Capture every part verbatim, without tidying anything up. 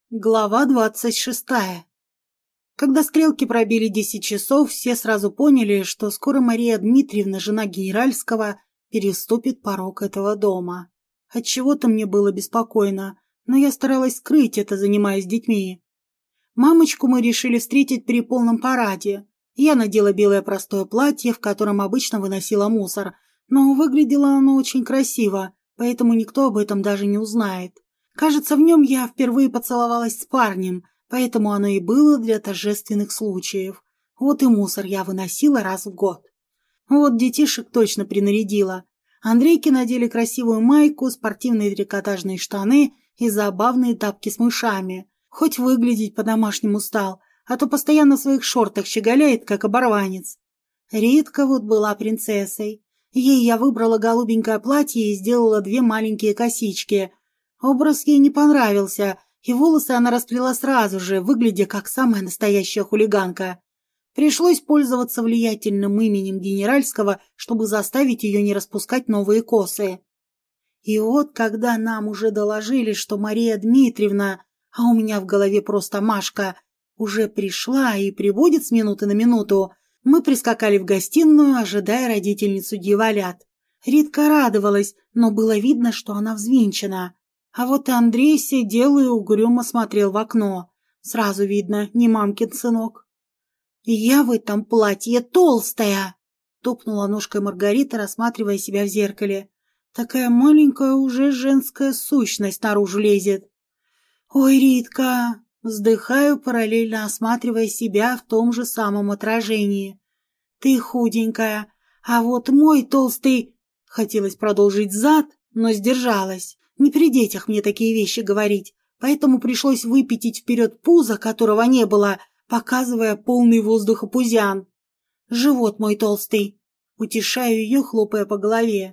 Глава двадцать шестая. Когда стрелки пробили десять часов, все сразу поняли, что скоро Мария Дмитриевна, жена генеральского, переступит порог этого дома. Отчего-то мне было беспокойно, но я старалась скрыть это, занимаясь детьми. Мамочку мы решили встретить при полном параде. Я надела белое простое платье, в котором обычно выносила мусор, но выглядело оно очень красиво, поэтому никто об этом даже не узнает. Кажется, в нем я впервые поцеловалась с парнем, поэтому оно и было для торжественных случаев. Вот и мусор я выносила раз в год. Вот детишек точно принарядила. Андрейки надели красивую майку, спортивные трикотажные штаны и забавные тапки с мышами. Хоть выглядеть по-домашнему стал, а то постоянно в своих шортах щеголяет, как оборванец. Ритка вот была принцессой. Ей я выбрала голубенькое платье и сделала две маленькие косички. Образ ей не понравился, и волосы она расплела сразу же, выглядя как самая настоящая хулиганка. Пришлось пользоваться влиятельным именем генеральского, чтобы заставить ее не распускать новые косы. И вот, когда нам уже доложили, что Мария Дмитриевна, а у меня в голове просто Машка, уже пришла и прибудет с минуты на минуту, мы прискакали в гостиную, ожидая родительницу дьяволят. Ритка радовалась, но было видно, что она взвинчена. А вот и Андрей сидел и угрюмо смотрел в окно. Сразу видно, не мамкин сынок. «Я в этом платье толстая!» — топнула ножкой Маргарита, рассматривая себя в зеркале. «Такая маленькая уже женская сущность наружу лезет». «Ой, Ритка!» — вздыхаю, параллельно осматривая себя в том же самом отражении. «Ты худенькая, а вот мой толстый...» Хотелось продолжить зад, но сдержалась. Не при детях мне такие вещи говорить, поэтому пришлось выпятить вперед пузо, которого не было, показывая полный воздуха пузян. «Живот мой толстый», — утешаю ее, хлопая по голове.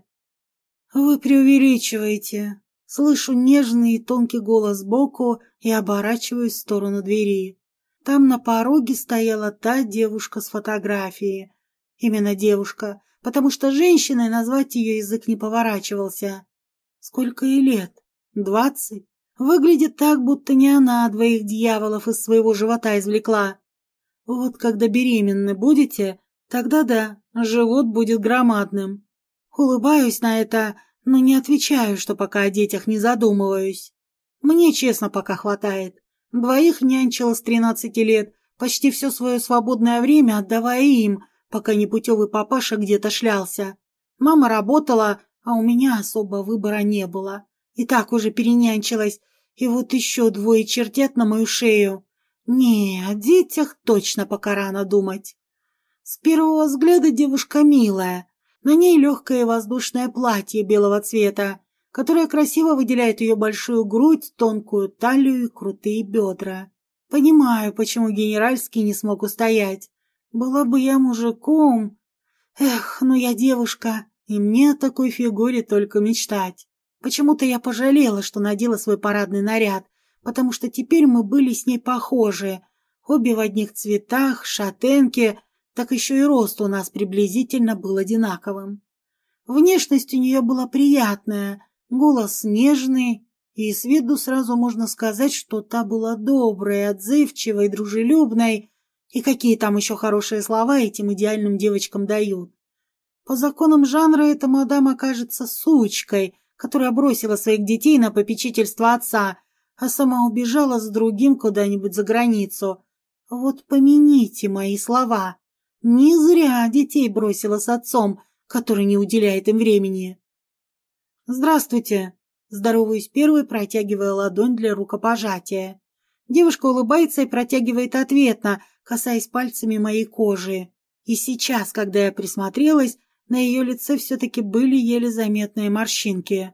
«Вы преувеличиваете». Слышу нежный и тонкий голос сбоку и оборачиваюсь в сторону двери. Там на пороге стояла та девушка с фотографии. Именно девушка, потому что женщиной назвать ее язык не поворачивался. Сколько ей лет? Двадцать? Выглядит так, будто не она двоих дьяволов из своего живота извлекла. Вот когда беременны будете, тогда да, живот будет громадным. Улыбаюсь на это, но не отвечаю, что пока о детях не задумываюсь. Мне, честно, пока хватает. Двоих нянчила с тринадцати лет, почти все свое свободное время отдавая им, пока непутевый папаша где-то шлялся. Мама работала, а у меня особо выбора не было. И так уже перенянчилась, и вот еще двое чертят на мою шею. Не, о детях точно пока рано думать. С первого взгляда девушка милая. На ней легкое воздушное платье белого цвета, которое красиво выделяет ее большую грудь, тонкую талию и крутые бедра. Понимаю, почему генеральский не смог устоять. Была бы я мужиком... Эх, ну я девушка, и мне о такой фигуре только мечтать. Почему-то я пожалела, что надела свой парадный наряд, потому что теперь мы были с ней похожи. Обе в одних цветах, шатенки... Так еще и рост у нас приблизительно был одинаковым. Внешность у нее была приятная, голос нежный, и с виду сразу можно сказать, что та была доброй, отзывчивой, дружелюбной, и какие там еще хорошие слова этим идеальным девочкам дают. По законам жанра эта мадам окажется сучкой, которая бросила своих детей на попечительство отца, а сама убежала с другим куда-нибудь за границу. Вот помяните мои слова. Не зря детей бросила с отцом, который не уделяет им времени. «Здравствуйте!» Здороваюсь первой, протягивая ладонь для рукопожатия. Девушка улыбается и протягивает ответно, касаясь пальцами моей кожи. И сейчас, когда я присмотрелась, на ее лице все-таки были еле заметные морщинки.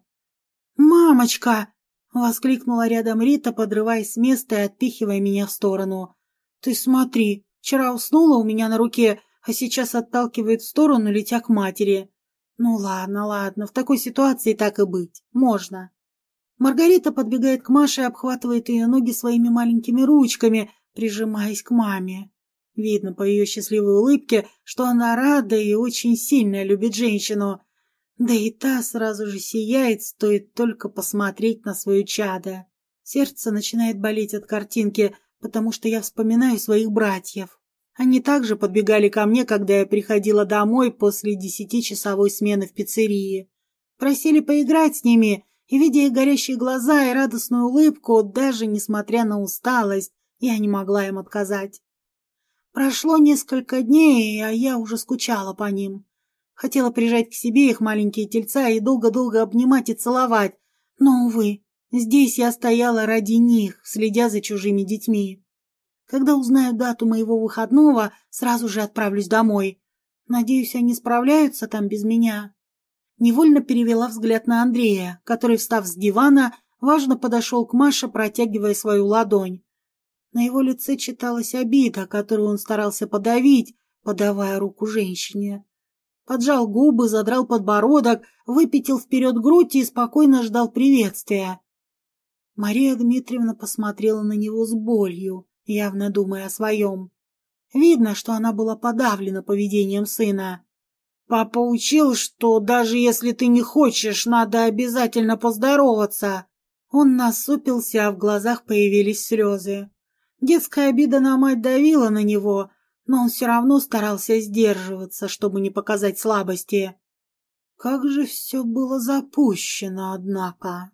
«Мамочка!» — воскликнула рядом Рита, подрываясь с места и отпихивая меня в сторону. «Ты смотри! Вчера уснула у меня на руке, а сейчас отталкивает в сторону, летя к матери. Ну ладно, ладно, в такой ситуации так и быть. Можно». Маргарита подбегает к Маше и обхватывает ее ноги своими маленькими ручками, прижимаясь к маме. Видно по ее счастливой улыбке, что она рада и очень сильно любит женщину. Да и та сразу же сияет, стоит только посмотреть на свое чадо. Сердце начинает болеть от картинки, потому что я вспоминаю своих братьев. Они также подбегали ко мне, когда я приходила домой после десятичасовой смены в пиццерии. Просили поиграть с ними, и, видя их горящие глаза и радостную улыбку, даже несмотря на усталость, я не могла им отказать. Прошло несколько дней, а я уже скучала по ним. Хотела прижать к себе их маленькие тельца и долго-долго обнимать и целовать, но, увы, здесь я стояла ради них, следя за чужими детьми. Когда узнаю дату моего выходного, сразу же отправлюсь домой. Надеюсь, они справляются там без меня. Невольно перевела взгляд на Андрея, который, встав с дивана, важно подошел к Маше, протягивая свою ладонь. На его лице читалась обида, которую он старался подавить, подавая руку женщине. Поджал губы, задрал подбородок, выпятил вперед грудь и спокойно ждал приветствия. Мария Дмитриевна посмотрела на него с болью, явно думая о своем. Видно, что она была подавлена поведением сына. «Папа учил, что даже если ты не хочешь, надо обязательно поздороваться». Он насупился, а в глазах появились слезы. Детская обида на мать давила на него, но он все равно старался сдерживаться, чтобы не показать слабости. Как же все было запущено, однако.